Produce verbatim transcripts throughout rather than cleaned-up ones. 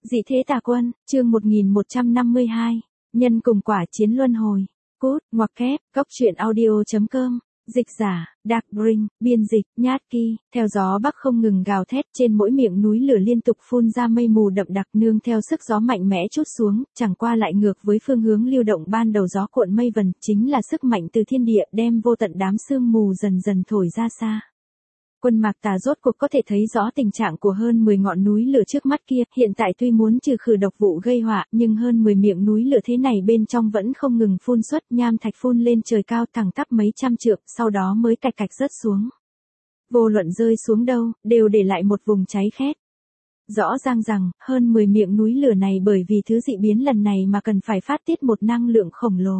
Dị thế tà quân, chương một nghìn một trăm năm mươi hai, nhân cùng quả chiến luân hồi. Cốt, ngoặc kép, cốc truyện audio.com, dịch giả, Dark Bring, biên dịch, Nhát Ki, theo gió bắc không ngừng gào thét trên mỗi miệng núi lửa liên tục phun ra mây mù đậm đặc nương theo sức gió mạnh mẽ trút xuống, chẳng qua lại ngược với phương hướng lưu động ban đầu gió cuộn mây vần, chính là sức mạnh từ thiên địa đem vô tận đám sương mù dần dần thổi ra xa. Quân Mạc Tà rốt cuộc có thể thấy rõ tình trạng của hơn mười ngọn núi lửa trước mắt kia, hiện tại tuy muốn trừ khử độc vụ gây họa, nhưng hơn mười miệng núi lửa thế này bên trong vẫn không ngừng phun xuất nham thạch phun lên trời cao thẳng tắp mấy trăm trượng, sau đó mới cạch cạch rớt xuống. Vô luận rơi xuống đâu, đều để lại một vùng cháy khét. Rõ ràng rằng, hơn mười miệng núi lửa này bởi vì thứ dị biến lần này mà cần phải phát tiết một năng lượng khổng lồ.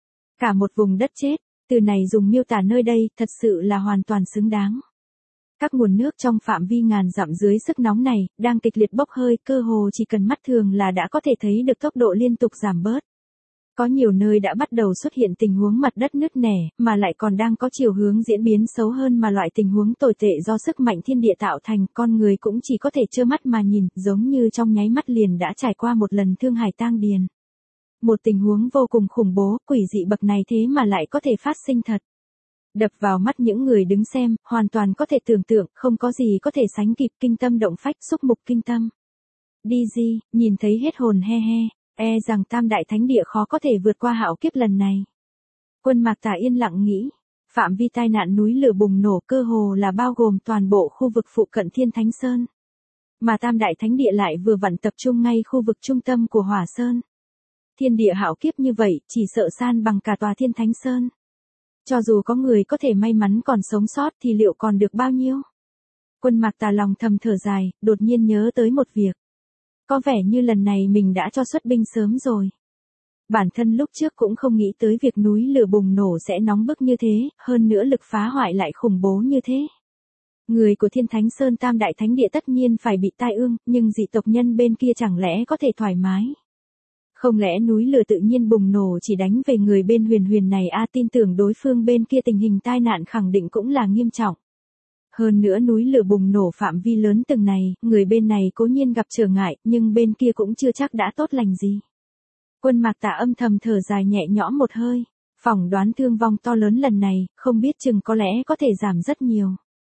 Cả một vùng đất chết, từ này dùng miêu tả nơi đây, thật sự là hoàn toàn xứng đáng. Các nguồn nước trong phạm vi ngàn dặm dưới sức nóng này, đang kịch liệt bốc hơi, cơ hồ chỉ cần mắt thường là đã có thể thấy được tốc độ liên tục giảm bớt. Có nhiều nơi đã bắt đầu xuất hiện tình huống mặt đất nứt nẻ, mà lại còn đang có chiều hướng diễn biến xấu hơn mà loại tình huống tồi tệ do sức mạnh thiên địa tạo thành, con người cũng chỉ có thể trơ mắt mà nhìn, giống như trong nháy mắt liền đã trải qua một lần thương hải tang điền. Một tình huống vô cùng khủng bố, quỷ dị bậc này thế mà lại có thể phát sinh thật. Đập vào mắt những người đứng xem, hoàn toàn có thể tưởng tượng, không có gì có thể sánh kịp, kinh tâm động phách, xúc mục kinh tâm. Đi di, nhìn thấy hết hồn he he, e rằng tam đại thánh địa khó có thể vượt qua hạo kiếp lần này. Quân Mạc Tà yên lặng nghĩ, phạm vi tai nạn núi lửa bùng nổ cơ hồ là bao gồm toàn bộ khu vực phụ cận Thiên Thánh Sơn. Mà tam đại thánh địa lại vừa vặn tập trung ngay khu vực trung tâm của Hỏa Sơn. Thiên địa hạo kiếp như vậy, chỉ sợ san bằng cả tòa Thiên Thánh Sơn. Cho dù có người có thể may mắn còn sống sót thì liệu còn được bao nhiêu? Quân Mạc Tà lòng thầm thở dài, đột nhiên nhớ tới một việc. Có vẻ như lần này mình đã cho xuất binh sớm rồi. Bản thân lúc trước cũng không nghĩ tới việc núi lửa bùng nổ sẽ nóng bức như thế, hơn nữa lực phá hoại lại khủng bố như thế. Người của Thiên Thánh Sơn tam đại thánh địa tất nhiên phải bị tai ương, nhưng dị tộc nhân bên kia chẳng lẽ có thể thoải mái? Không lẽ núi lửa tự nhiên bùng nổ chỉ đánh về người bên huyền huyền này a à, tin tưởng đối phương bên kia tình hình tai nạn khẳng định cũng là nghiêm trọng. Hơn nữa núi lửa bùng nổ phạm vi lớn từng này, người bên này cố nhiên gặp trở ngại, nhưng bên kia cũng chưa chắc đã tốt lành gì. Quân Mạc Tà âm thầm thở dài nhẹ nhõm một hơi, phỏng đoán thương vong to lớn lần này, không biết chừng có lẽ có thể giảm rất nhiều.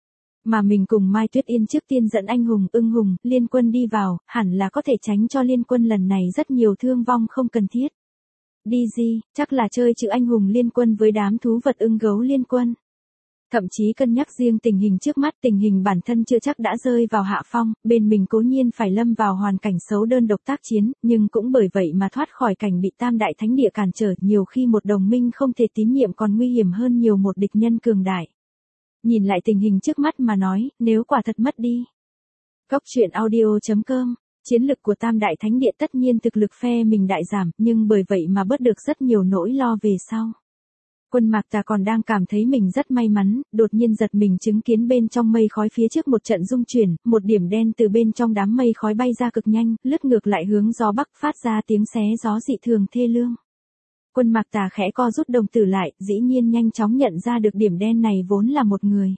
Mà mình cùng Mai Tuyết Yên trước tiên dẫn anh hùng, ưng hùng, liên quân đi vào, hẳn là có thể tránh cho liên quân lần này rất nhiều thương vong không cần thiết. Đi gì, chắc là chơi chữ anh hùng liên quân với đám thú vật ưng gấu liên quân. Thậm chí cân nhắc riêng tình hình trước mắt, tình hình bản thân chưa chắc đã rơi vào hạ phong, bên mình cố nhiên phải lâm vào hoàn cảnh xấu đơn độc tác chiến, nhưng cũng bởi vậy mà thoát khỏi cảnh bị tam đại thánh địa cản trở, nhiều khi một đồng minh không thể tín nhiệm còn nguy hiểm hơn nhiều một địch nhân cường đại. Nhìn lại tình hình trước mắt mà nói, nếu quả thật mất đi. Cốc truyện audio.com, chiến lực của tam đại thánh địa tất nhiên thực lực phe mình đại giảm, nhưng bởi vậy mà bớt được rất nhiều nỗi lo về sau. Quân Mạc Tà còn đang cảm thấy mình rất may mắn, đột nhiên giật mình chứng kiến bên trong mây khói phía trước một trận rung chuyển, một điểm đen từ bên trong đám mây khói bay ra cực nhanh, lướt ngược lại hướng gió bắc phát ra tiếng xé gió dị thường thê lương. Quân Mạc Tà khẽ co rút đồng tử lại, dĩ nhiên nhanh chóng nhận ra được điểm đen này vốn là một người.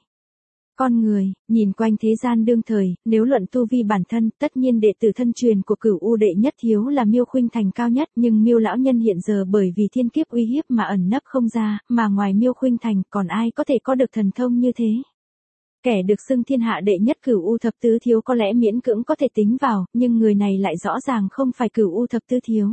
Con người, nhìn quanh thế gian đương thời, nếu luận tu vi bản thân, tất nhiên đệ tử thân truyền của Cửu U đệ nhất thiếu là Miêu Khuynh Thành cao nhất, nhưng Miêu lão nhân hiện giờ bởi vì thiên kiếp uy hiếp mà ẩn nấp không ra, mà ngoài Miêu Khuynh Thành, còn ai có thể có được thần thông như thế? Kẻ được xưng thiên hạ đệ nhất Cửu U thập tứ thiếu có lẽ miễn cưỡng có thể tính vào, nhưng người này lại rõ ràng không phải Cửu U thập tứ thiếu.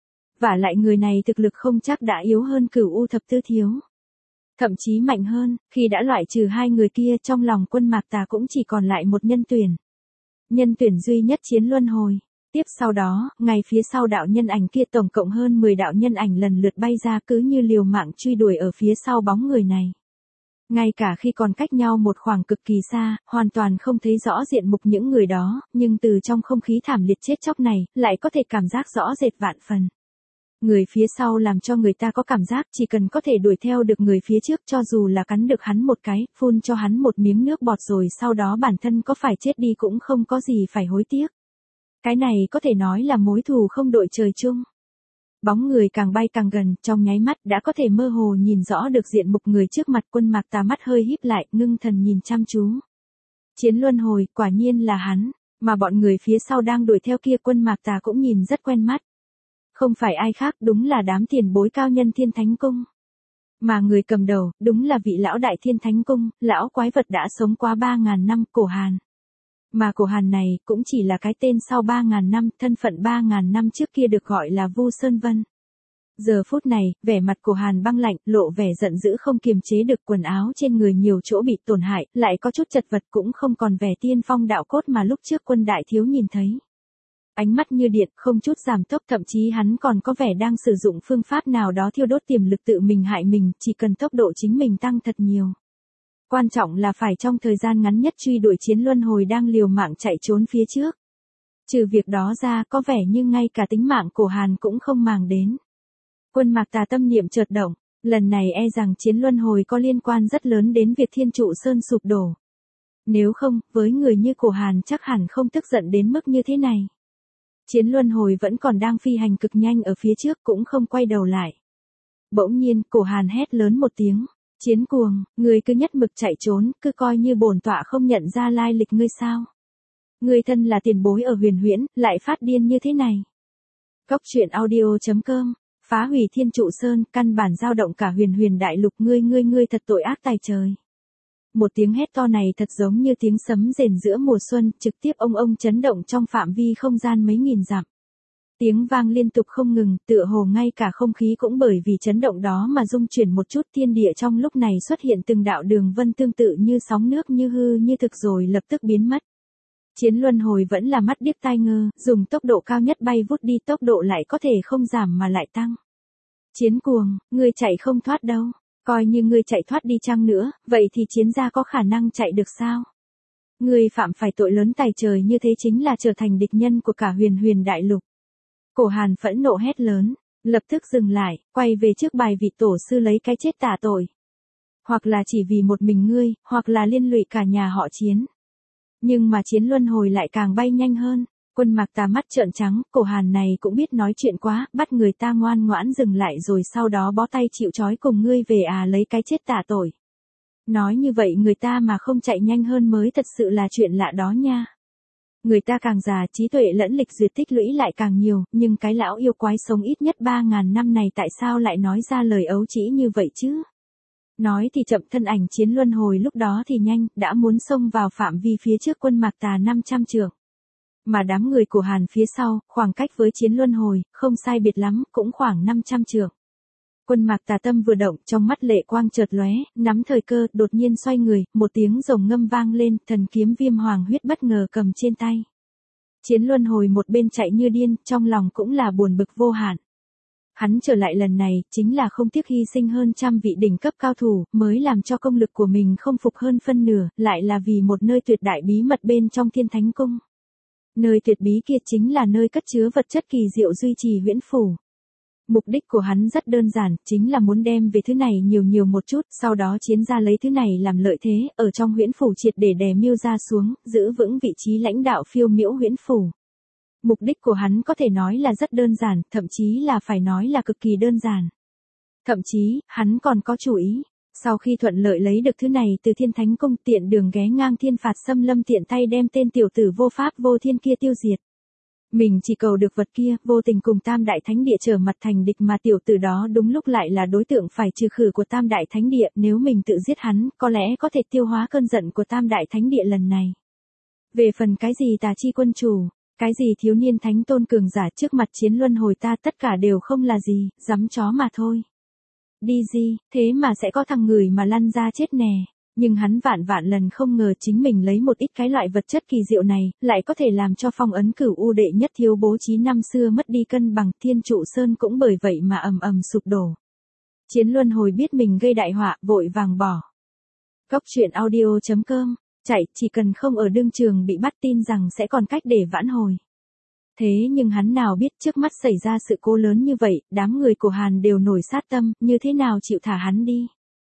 Vả lại người này thực lực không chắc đã yếu hơn Cửu U thập tứ thiếu. Thậm chí mạnh hơn, khi đã loại trừ hai người kia trong lòng Quân Mạc Tà cũng chỉ còn lại một nhân tuyển. Nhân tuyển duy nhất chiến luân hồi. Tiếp sau đó, ngay phía sau đạo nhân ảnh kia tổng cộng hơn mười đạo nhân ảnh lần lượt bay ra cứ như liều mạng truy đuổi ở phía sau bóng người này. Ngay cả khi còn cách nhau một khoảng cực kỳ xa, hoàn toàn không thấy rõ diện mục những người đó, nhưng từ trong không khí thảm liệt chết chóc này, lại có thể cảm giác rõ rệt vạn phần. Người phía sau làm cho người ta có cảm giác chỉ cần có thể đuổi theo được người phía trước cho dù là cắn được hắn một cái, phun cho hắn một miếng nước bọt rồi sau đó bản thân có phải chết đi cũng không có gì phải hối tiếc. Cái này có thể nói là mối thù không đội trời chung. Bóng người càng bay càng gần, trong nháy mắt đã có thể mơ hồ nhìn rõ được diện mục người trước mặt. Quân Mạc Tà mắt hơi híp lại, ngưng thần nhìn chăm chú. Chiến luân hồi, quả nhiên là hắn. Mà bọn người phía sau đang đuổi theo kia Quân Mạc Tà cũng nhìn rất quen mắt. Không phải ai khác, đúng là đám tiền bối cao nhân Thiên Thánh Cung. Mà người cầm đầu, đúng là vị lão đại Thiên Thánh Cung, lão quái vật đã sống qua ba ngàn năm, Cổ Hàn. Mà Cổ Hàn này, cũng chỉ là cái tên sau ba ngàn năm, thân phận ba ngàn năm trước kia được gọi là Vu Sơn Vân. Giờ phút này, vẻ mặt Cổ Hàn băng lạnh, lộ vẻ giận dữ không kiềm chế được, quần áo trên người nhiều chỗ bị tổn hại, lại có chút chật vật, cũng không còn vẻ tiên phong đạo cốt mà lúc trước Quân đại thiếu nhìn thấy. Ánh mắt như điện, không chút giảm tốc, thậm chí hắn còn có vẻ đang sử dụng phương pháp nào đó thiêu đốt tiềm lực tự mình hại mình, chỉ cần tốc độ chính mình tăng thật nhiều. Quan trọng là phải trong thời gian ngắn nhất truy đuổi Chiến Luân Hồi đang liều mạng chạy trốn phía trước. Trừ việc đó ra, có vẻ như ngay cả tính mạng Cổ Hàn cũng không màng đến. Quân Mạc Tà tâm niệm chợt động, lần này e rằng Chiến Luân Hồi có liên quan rất lớn đến việc Thiên Trụ Sơn sụp đổ. Nếu không, với người như Cổ Hàn chắc hẳn không tức giận đến mức như thế này. Chiến Luân Hồi vẫn còn đang phi hành cực nhanh ở phía trước, cũng không quay đầu lại. Bỗng nhiên, Cổ Hàn hét lớn một tiếng, Chiến Cuồng, ngươi cứ nhất mực chạy trốn, cứ coi như bổn tọa không nhận ra lai lịch ngươi sao? Ngươi thân là tiền bối ở Huyền Huyễn, lại phát điên như thế này. Cốc truyện audio chấm com, phá hủy Thiên Trụ Sơn, căn bản dao động cả Huyền Huyền đại lục, ngươi ngươi ngươi thật tội ác tài trời. Một tiếng hét to này thật giống như tiếng sấm rền giữa mùa xuân, trực tiếp ông ông chấn động trong phạm vi không gian mấy nghìn dặm. Tiếng vang liên tục không ngừng, tựa hồ ngay cả không khí cũng bởi vì chấn động đó mà rung chuyển một chút, thiên địa trong lúc này xuất hiện từng đạo đường vân tương tự như sóng nước, như hư như thực rồi lập tức biến mất. Chiến Luân Hồi vẫn là mắt điếc tai ngơ, dùng tốc độ cao nhất bay vút đi, tốc độ lại có thể không giảm mà lại tăng. Chiến Cuồng, ngươi chạy không thoát đâu. Coi như ngươi chạy thoát đi chăng nữa, vậy thì Chiến gia có khả năng chạy được sao? Ngươi phạm phải tội lớn tài trời như thế chính là trở thành địch nhân của cả Huyền Huyền đại lục. Cổ Hàn phẫn nộ hét lớn, lập tức dừng lại, quay về trước bài vị tổ sư lấy cái chết tả tội. Hoặc là chỉ vì một mình ngươi, hoặc là liên lụy cả nhà họ Chiến. Nhưng mà Chiến Luân Hồi lại càng bay nhanh hơn. Quân Mạc Tà mắt trợn trắng, Cổ Hàn này cũng biết nói chuyện quá, bắt người ta ngoan ngoãn dừng lại rồi sau đó bó tay chịu trói cùng ngươi về à lấy cái chết tả tội. Nói như vậy người ta mà không chạy nhanh hơn mới thật sự là chuyện lạ đó nha. Người ta càng già, trí tuệ lẫn lịch duyệt tích lũy lại càng nhiều, nhưng cái lão yêu quái sống ít nhất ba ngàn năm này tại sao lại nói ra lời ấu trĩ như vậy chứ? Nói thì chậm, thân ảnh Chiến Luân Hồi lúc đó thì nhanh, đã muốn xông vào phạm vi phía trước Quân Mạc Tà năm trăm trượng. Mà đám người của Hàn phía sau, khoảng cách với Chiến Luân Hồi, không sai biệt lắm, cũng khoảng năm trăm trượng. Quân Mạc Tà tâm vừa động, trong mắt lệ quang chợt lóe, nắm thời cơ, đột nhiên xoay người, một tiếng rồng ngâm vang lên, thần kiếm viêm hoàng huyết bất ngờ cầm trên tay. Chiến Luân Hồi một bên chạy như điên, trong lòng cũng là buồn bực vô hạn. Hắn trở lại lần này, chính là không tiếc hy sinh hơn trăm vị đỉnh cấp cao thủ, mới làm cho công lực của mình không phục hơn phân nửa, lại là vì một nơi tuyệt đại bí mật bên trong Thiên Thánh Cung. Nơi tuyệt bí kia chính là nơi cất chứa vật chất kỳ diệu duy trì huyễn phủ. Mục đích của hắn rất đơn giản, chính là muốn đem về thứ này nhiều nhiều một chút, sau đó Chiến gia lấy thứ này làm lợi thế, ở trong huyễn phủ triệt để đè Miêu gia xuống, giữ vững vị trí lãnh đạo phiêu miễu huyễn phủ. Mục đích của hắn có thể nói là rất đơn giản, thậm chí là phải nói là cực kỳ đơn giản. Thậm chí, hắn còn có chủ ý. Sau khi thuận lợi lấy được thứ này từ Thiên Thánh Cung, tiện đường ghé ngang Thiên Phạt Xâm Lâm, tiện tay đem tên tiểu tử vô pháp vô thiên kia tiêu diệt. Mình chỉ cầu được vật kia, vô tình cùng Tam Đại Thánh Địa trở mặt thành địch, mà tiểu tử đó đúng lúc lại là đối tượng phải trừ khử của Tam Đại Thánh Địa, nếu mình tự giết hắn, có lẽ có thể tiêu hóa cơn giận của Tam Đại Thánh Địa lần này. Về phần cái gì Tà Chi quân chủ, cái gì thiếu niên thánh tôn cường giả, trước mặt Chiến Luân Hồi ta tất cả đều không là gì, dám chó mà thôi. Đi gì, thế mà sẽ có thằng người mà lăn ra chết nè. Nhưng hắn vạn vạn lần không ngờ chính mình lấy một ít cái loại vật chất kỳ diệu này, lại có thể làm cho phong ấn Cửu U đệ nhất thiếu bố trí năm xưa mất đi cân bằng, Thiên Trụ Sơn cũng bởi vậy mà ầm ầm sụp đổ. Chiến Luân Hồi biết mình gây đại họa, vội vàng bỏ. Cốc truyện audio chấm com, chạy, chỉ cần không ở đương trường bị bắt, tin rằng sẽ còn cách để vãn hồi. Thế nhưng hắn nào biết trước mắt xảy ra sự cố lớn như vậy, đám người của Hàn đều nổi sát tâm, như thế nào chịu thả hắn đi.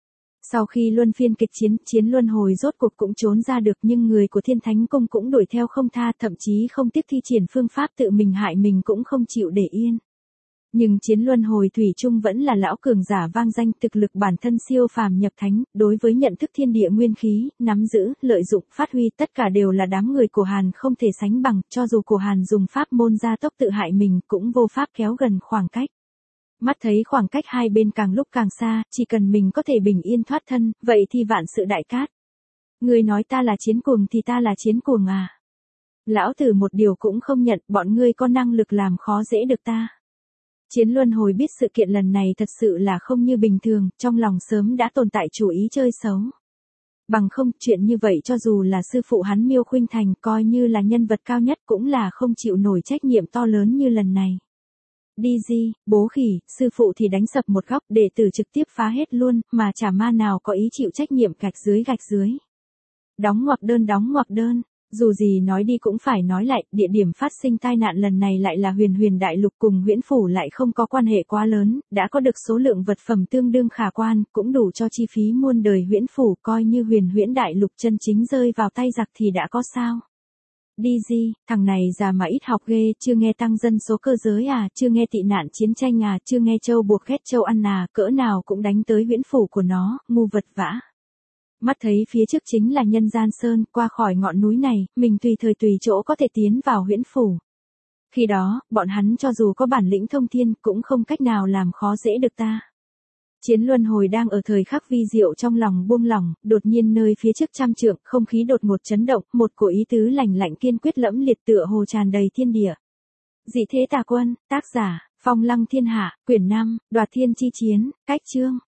Sau khi luân phiên kịch chiến, Chiến Luân Hồi rốt cuộc cũng trốn ra được, nhưng người của Thiên Thánh Cung cũng đuổi theo không tha, thậm chí không tiếc thi triển phương pháp tự mình hại mình cũng không chịu để yên. Nhưng chiến luân hồi thủy chung vẫn là lão cường giả vang danh, thực lực bản thân siêu phàm nhập thánh, đối với nhận thức thiên địa nguyên khí, nắm giữ, lợi dụng, phát huy tất cả đều là đám người của Hàn không thể sánh bằng, cho dù của Hàn dùng pháp môn gia tốc tự hại mình cũng vô pháp kéo gần khoảng cách. Mắt thấy khoảng cách hai bên càng lúc càng xa, chỉ cần mình có thể bình yên thoát thân, vậy thì vạn sự đại cát. Ngươi nói ta là chiến cuồng thì ta là chiến cuồng à? Lão tử một điều cũng không nhận, bọn ngươi có năng lực làm khó dễ được ta. Chiến luân hồi biết sự kiện lần này thật sự là không như bình thường, trong lòng sớm đã tồn tại chủ ý chơi xấu. Bằng không, chuyện như vậy cho dù là sư phụ hắn Miêu Khuynh Thành coi như là nhân vật cao nhất cũng là không chịu nổi trách nhiệm to lớn như lần này. Đi di, bố khỉ, sư phụ thì đánh sập một góc, đệ tử trực tiếp phá hết luôn, mà chả ma nào có ý chịu trách nhiệm gạch dưới gạch dưới. Đóng ngoặc đơn đóng ngoặc đơn. Dù gì nói đi cũng phải nói lại, địa điểm phát sinh tai nạn lần này lại là huyền huyền đại lục cùng huyễn phủ lại không có quan hệ quá lớn, đã có được số lượng vật phẩm tương đương khả quan, cũng đủ cho chi phí muôn đời huyễn phủ, coi như huyền huyễn đại lục chân chính rơi vào tay giặc thì đã có sao. Đi di, thằng này già mà ít học ghê, chưa nghe tăng dân số cơ giới à, chưa nghe tị nạn chiến tranh à, chưa nghe châu buộc ghét châu ăn à, cỡ nào cũng đánh tới huyễn phủ của nó, ngu vật vã. Mắt thấy phía trước chính là nhân gian sơn, qua khỏi ngọn núi này, mình tùy thời tùy chỗ có thể tiến vào huyễn phủ. Khi đó, bọn hắn cho dù có bản lĩnh thông thiên, cũng không cách nào làm khó dễ được ta. Chiến luân hồi đang ở thời khắc vi diệu trong lòng buông lỏng, đột nhiên nơi phía trước trăm trượng, không khí đột ngột chấn động, một cổ ý tứ lành lạnh kiên quyết lẫm liệt tựa hồ tràn đầy thiên địa. Dị thế tà quân, tác giả, Phong Lăng Thiên Hạ, quyển năm, Đoạt Thiên Chi Chiến, cách chương.